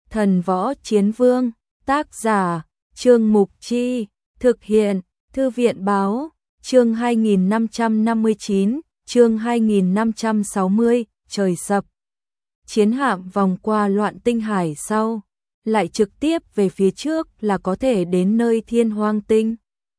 Thần Võ Chiến Vương, tác giả, Trương Mục Chi, thực hiện, Thư viện Báo, chương 2559, chương 2560, trời sập. Chiến hạm vòng qua Loạn Tinh Hải sau, lại trực tiếp về phía trước là có thể đến nơi Thiên Hoang Tinh.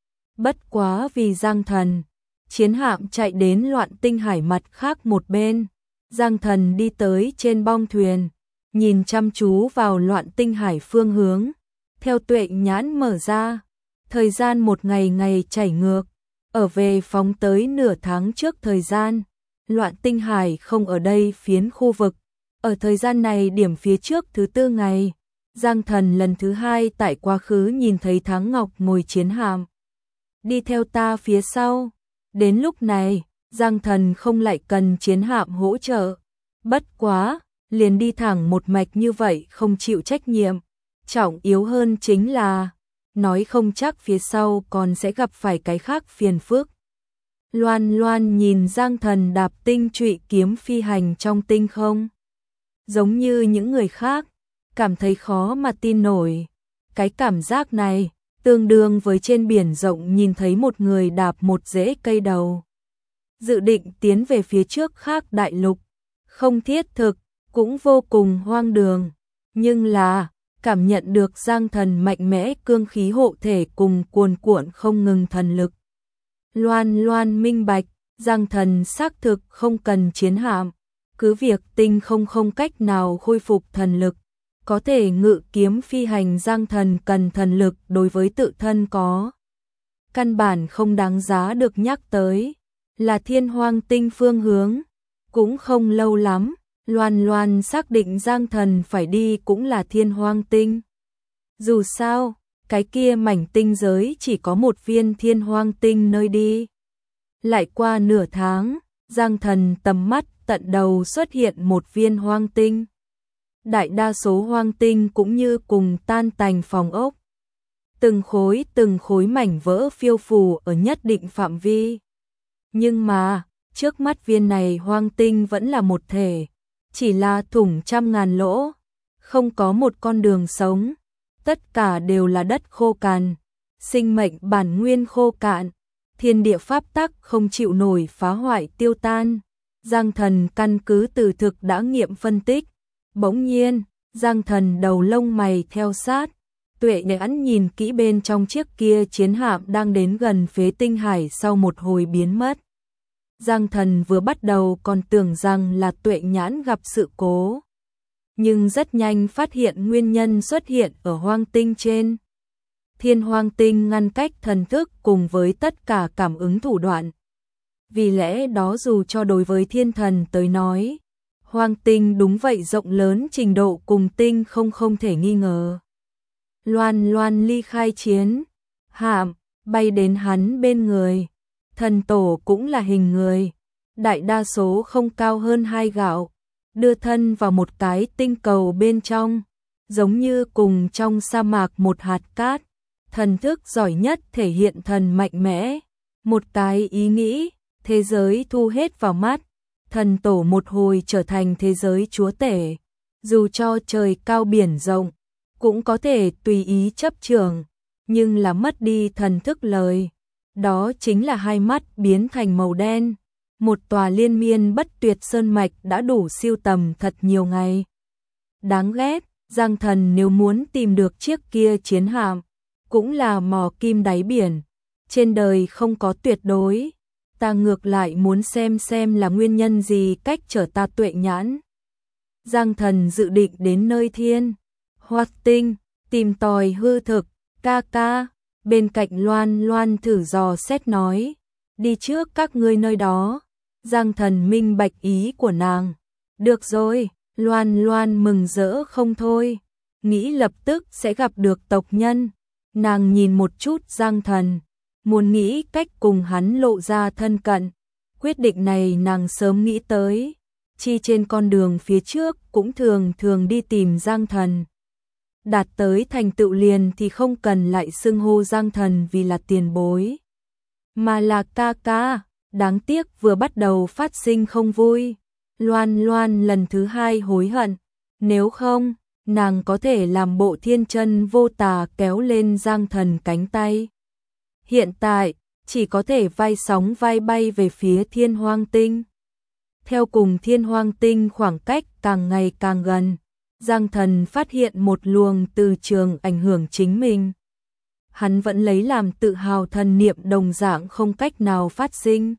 Bất quá vì Giang Thần, chiến hạm chạy đến Loạn Tinh Hải mặt khác một bên. Giang Thần đi tới trên bong thuyền, nhìn chăm chú vào Loạn Tinh Hải phương hướng, theo tuệ nhãn mở ra, thời gian một ngày ngày chảy ngược, ở về phóng tới nửa tháng trước thời gian, Loạn Tinh Hải không ở đây phiến khu vực, ở thời gian này điểm phía trước thứ tư ngày, Giang Thần lần thứ hai tại quá khứ nhìn thấy Thắng Ngọc ngồi chiến hạm, đi theo ta phía sau, đến lúc này, Giang Thần không lại cần chiến hạm hỗ trợ, bất quá, liền đi thẳng một mạch như vậy không chịu trách nhiệm, trọng yếu hơn chính là, nói không chắc phía sau còn sẽ gặp phải cái khác phiền phức. Loan Loan nhìn Giang Thần đạp tinh trụy kiếm phi hành trong tinh không, giống như những người khác, cảm thấy khó mà tin nổi, cái cảm giác này, tương đương với trên biển rộng nhìn thấy một người đạp một rễ cây đầu. Dự định tiến về phía trước khác đại lục, không thiết thực, cũng vô cùng hoang đường, nhưng là, cảm nhận được Giang Thần mạnh mẽ cương khí hộ thể cùng cuồn cuộn không ngừng thần lực. Loan Loan minh bạch, Giang Thần xác thực không cần chiến hạm, cứ việc tinh không cách nào khôi phục thần lực, có thể ngự kiếm phi hành. Giang Thần cần thần lực đối với tự thân có căn bản không đáng giá được nhắc tới, là Thiên Hoang Tinh phương hướng, cũng không lâu lắm, Loan Loan xác định Giang Thần phải đi cũng là Thiên Hoang Tinh. Dù sao, cái kia mảnh tinh giới chỉ có một viên Thiên Hoang Tinh nơi đi. Lại qua nửa tháng, Giang Thần tầm mắt tận đầu xuất hiện một viên hoang tinh. Đại đa số hoang tinh cũng như cùng tan tành phòng ốc. Từng khối mảnh vỡ phiêu phù ở nhất định phạm vi. Nhưng mà, trước mắt viên này hoang tinh vẫn là một thể, chỉ là thủng trăm ngàn lỗ, không có một con đường sống, tất cả đều là đất khô cằn, sinh mệnh bản nguyên khô cạn, thiên địa pháp tắc không chịu nổi phá hoại tiêu tan. Giang Thần căn cứ từ thực đã nghiệm phân tích, bỗng nhiên, Giang Thần đầu lông mày theo sát, tuệ nhãn nhìn kỹ bên trong chiếc kia chiến hạm đang đến gần Phế Tinh Hải sau một hồi biến mất. Giang Thần vừa bắt đầu còn tưởng rằng là tuệ nhãn gặp sự cố, nhưng rất nhanh phát hiện nguyên nhân xuất hiện ở hoang tinh trên. Thiên Hoang Tinh ngăn cách thần thức cùng với tất cả cảm ứng thủ đoạn. Vì lẽ đó dù cho đối với thiên thần tới nói, hoang tinh đúng vậy rộng lớn trình độ cùng tinh không thể nghi ngờ. Loan Loan ly khai chiến hạm, bay đến hắn bên người. Thần tổ cũng là hình người, đại đa số không cao hơn 2 gạo, đưa thân vào một cái tinh cầu bên trong, giống như cùng trong sa mạc một hạt cát. Thần thức giỏi nhất thể hiện thần mạnh mẽ, một cái ý nghĩ, thế giới thu hết vào mắt, thần tổ một hồi trở thành thế giới chúa tể, dù cho trời cao biển rộng, cũng có thể tùy ý chấp trường, nhưng là mất đi thần thức lời. Đó chính là hai mắt biến thành màu đen, một tòa liên miên bất tuyệt sơn mạch đã đủ siêu tầm thật nhiều ngày. Đáng ghét, Giang Thần nếu muốn tìm được chiếc kia chiến hạm, cũng là mò kim đáy biển, trên đời không có tuyệt đối, ta ngược lại muốn xem là nguyên nhân gì cách trở ta tuệ nhãn. Giang Thần dự định đến nơi Thiên Hoang Tinh, tìm tòi hư thực, ca. Bên cạnh Loan Loan thử dò xét nói, đi trước các ngươi nơi đó. Giang Thần minh bạch ý của nàng. Được rồi, Loan Loan mừng rỡ không thôi, nghĩ lập tức sẽ gặp được tộc nhân. Nàng nhìn một chút Giang Thần, muốn nghĩ cách cùng hắn lộ ra thân cận. Quyết định này nàng sớm nghĩ tới, chi trên con đường phía trước cũng thường đi tìm Giang Thần. Đạt tới thành tựu liền thì không cần lại xưng hô Giang Thần vì là tiền bối, mà là ca. Đáng tiếc vừa bắt đầu phát sinh không vui. Loan Loan lần thứ hai hối hận, nếu không, nàng có thể làm bộ thiên chân vô tà kéo lên Giang Thần cánh tay. Hiện tại, chỉ có thể vai sóng vai bay về phía Thiên Hoang Tinh. Theo cùng Thiên Hoang Tinh khoảng cách càng ngày càng gần, Giang Thần phát hiện một luồng từ trường ảnh hưởng chính mình. Hắn vẫn lấy làm tự hào thần niệm đồng dạng không cách nào phát sinh.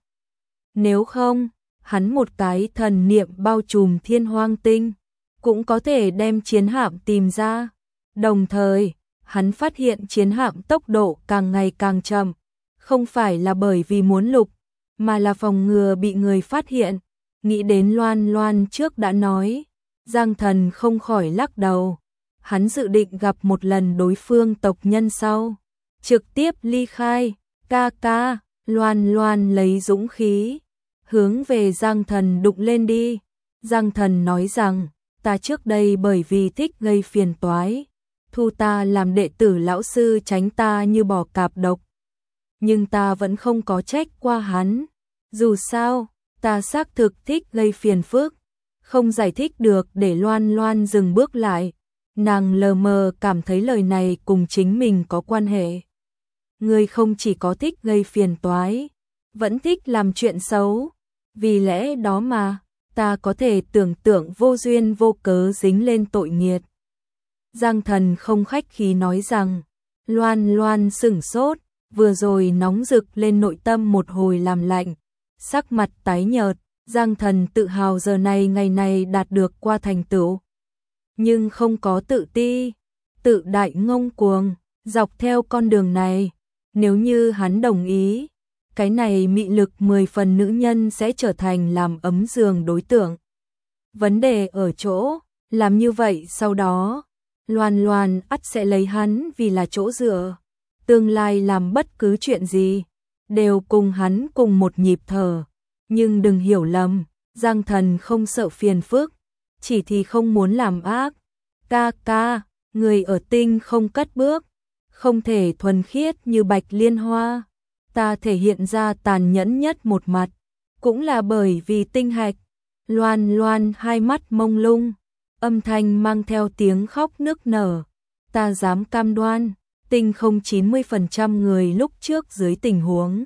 Nếu không, hắn một cái thần niệm bao trùm Thiên Hoang Tinh, cũng có thể đem chiến hạm tìm ra. Đồng thời, hắn phát hiện chiến hạm tốc độ càng ngày càng chậm, không phải là bởi vì muốn lục, mà là phòng ngừa bị người phát hiện. Nghĩ đến Loan Loan trước đã nói, Giang Thần không khỏi lắc đầu. Hắn dự định gặp một lần đối phương tộc nhân sau, trực tiếp ly khai. Ca ca, Loan Loan lấy dũng khí, hướng về Giang Thần đụng lên đi. Giang Thần nói rằng, ta trước đây bởi vì thích gây phiền toái, thu ta làm đệ tử lão sư tránh ta như bò cạp độc. Nhưng ta vẫn không có trách qua hắn. Dù sao, ta xác thực thích gây phiền phức, không giải thích được để Loan Loan dừng bước lại. Nàng lờ mờ cảm thấy lời này cùng chính mình có quan hệ. Ngươi không chỉ có thích gây phiền toái, vẫn thích làm chuyện xấu. Vì lẽ đó mà, ta có thể tưởng tượng vô duyên vô cớ dính lên tội nghiệt. Giang Thần không khách khí nói rằng, Loan Loan sửng sốt, vừa rồi nóng rực lên nội tâm một hồi làm lạnh, sắc mặt tái nhợt. Giang Thần tự hào giờ này ngày này đạt được qua thành tựu, nhưng không có tự ti, tự đại ngông cuồng. Dọc theo con đường này, nếu như hắn đồng ý, cái này mị lực 10 phần nữ nhân sẽ trở thành làm ấm giường đối tượng. Vấn đề ở chỗ, làm như vậy sau đó, Loan Loan ắt sẽ lấy hắn vì là chỗ dựa. Tương lai làm bất cứ chuyện gì, đều cùng hắn cùng một nhịp thở. Nhưng đừng hiểu lầm, Giang Thần không sợ phiền phức, chỉ thì không muốn làm ác. Ca ca, người ở tinh không cất bước, không thể thuần khiết như bạch liên hoa. Ta thể hiện ra tàn nhẫn nhất một mặt, cũng là bởi vì tinh hạch. Loan Loan hai mắt mông lung, âm thanh mang theo tiếng khóc nức nở. Ta dám cam đoan, tinh không 90% người lúc trước dưới tình huống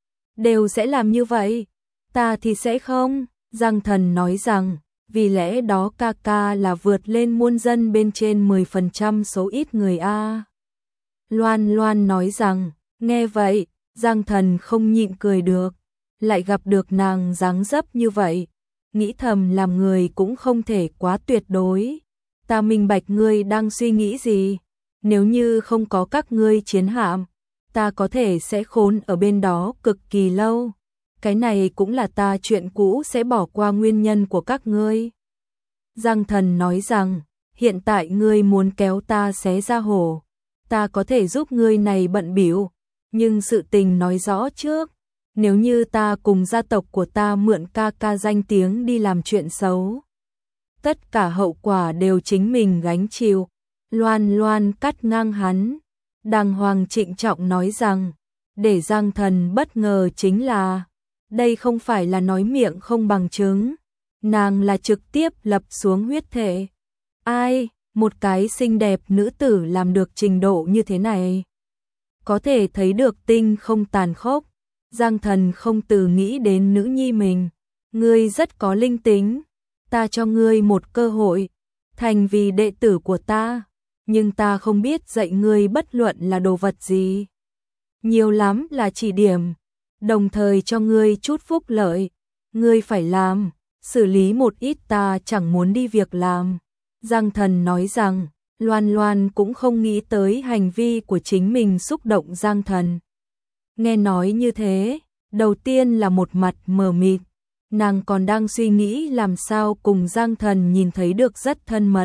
đều sẽ làm như vậy. Ta thì sẽ không. Giang Thần nói rằng, vì lẽ đó ca ca là vượt lên muôn dân bên trên 10% số ít người a. Loan Loan nói rằng, nghe vậy, Giang Thần không nhịn cười được, lại gặp được nàng dáng dấp như vậy, nghĩ thầm làm người cũng không thể quá tuyệt đối. Ta minh bạch ngươi đang suy nghĩ gì, nếu như không có các ngươi chiến hạm, ta có thể sẽ khốn ở bên đó cực kỳ lâu. Cái này cũng là ta chuyện cũ sẽ bỏ qua nguyên nhân của các ngươi. Giang Thần nói rằng, hiện tại ngươi muốn kéo ta xé ra hổ, ta có thể giúp ngươi này bận bịu, nhưng sự tình nói rõ trước, nếu như ta cùng gia tộc của ta mượn ca ca danh tiếng đi làm chuyện xấu, tất cả hậu quả đều chính mình gánh chịu. Loan Loan cắt ngang hắn, đàng hoàng trịnh trọng nói rằng, để Giang Thần bất ngờ chính là, đây không phải là nói miệng không bằng chứng, nàng là trực tiếp lập xuống huyết thể. Ai, một cái xinh đẹp nữ tử làm được trình độ như thế này? Có thể thấy được tinh không tàn khốc. Giang Thần không từ nghĩ đến nữ nhi mình. Ngươi rất có linh tính, ta cho ngươi một cơ hội, thành vì đệ tử của ta, nhưng ta không biết dạy ngươi bất luận là đồ vật gì. Nhiều lắm là chỉ điểm, đồng thời cho ngươi chút phúc lợi. Ngươi phải làm, xử lý một ít ta chẳng muốn đi việc làm. Giang Thần nói rằng, Loan Loan cũng không nghĩ tới hành vi của chính mình xúc động Giang Thần. Nghe nói như thế, đầu tiên là một mặt mờ mịt, nàng còn đang suy nghĩ làm sao cùng Giang Thần nhìn thấy được rất thân mật.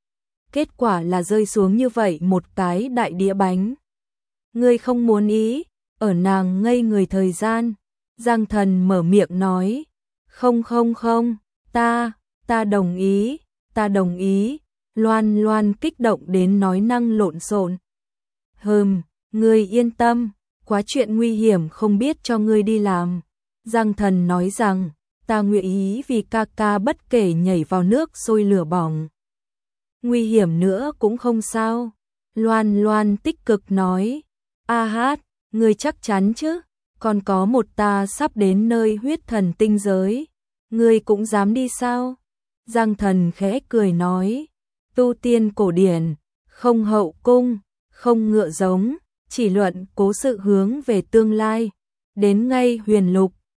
Kết quả là rơi xuống như vậy một cái đại đĩa bánh. Ngươi không muốn ý, ở nàng ngây người thời gian, Giang Thần mở miệng nói, không, ta đồng ý, ta đồng ý. Loan Loan kích động đến nói năng lộn xộn. Ngươi yên tâm, quá chuyện nguy hiểm không biết cho ngươi đi làm. Giang Thần nói rằng, ta nguyện ý vì ca ca bất kể nhảy vào nước sôi lửa bỏng. nguy hiểm nữa cũng không sao. Loan Loan tích cực nói, A Hát, ngươi chắc chắn chứ, còn có một ta sắp đến nơi huyết thần tinh giới, ngươi cũng dám đi sao? Giang Thần khẽ cười nói, tu tiên cổ điển, không hậu cung, không ngựa giống, chỉ luận cố sự hướng về tương lai, đến ngay huyền lục,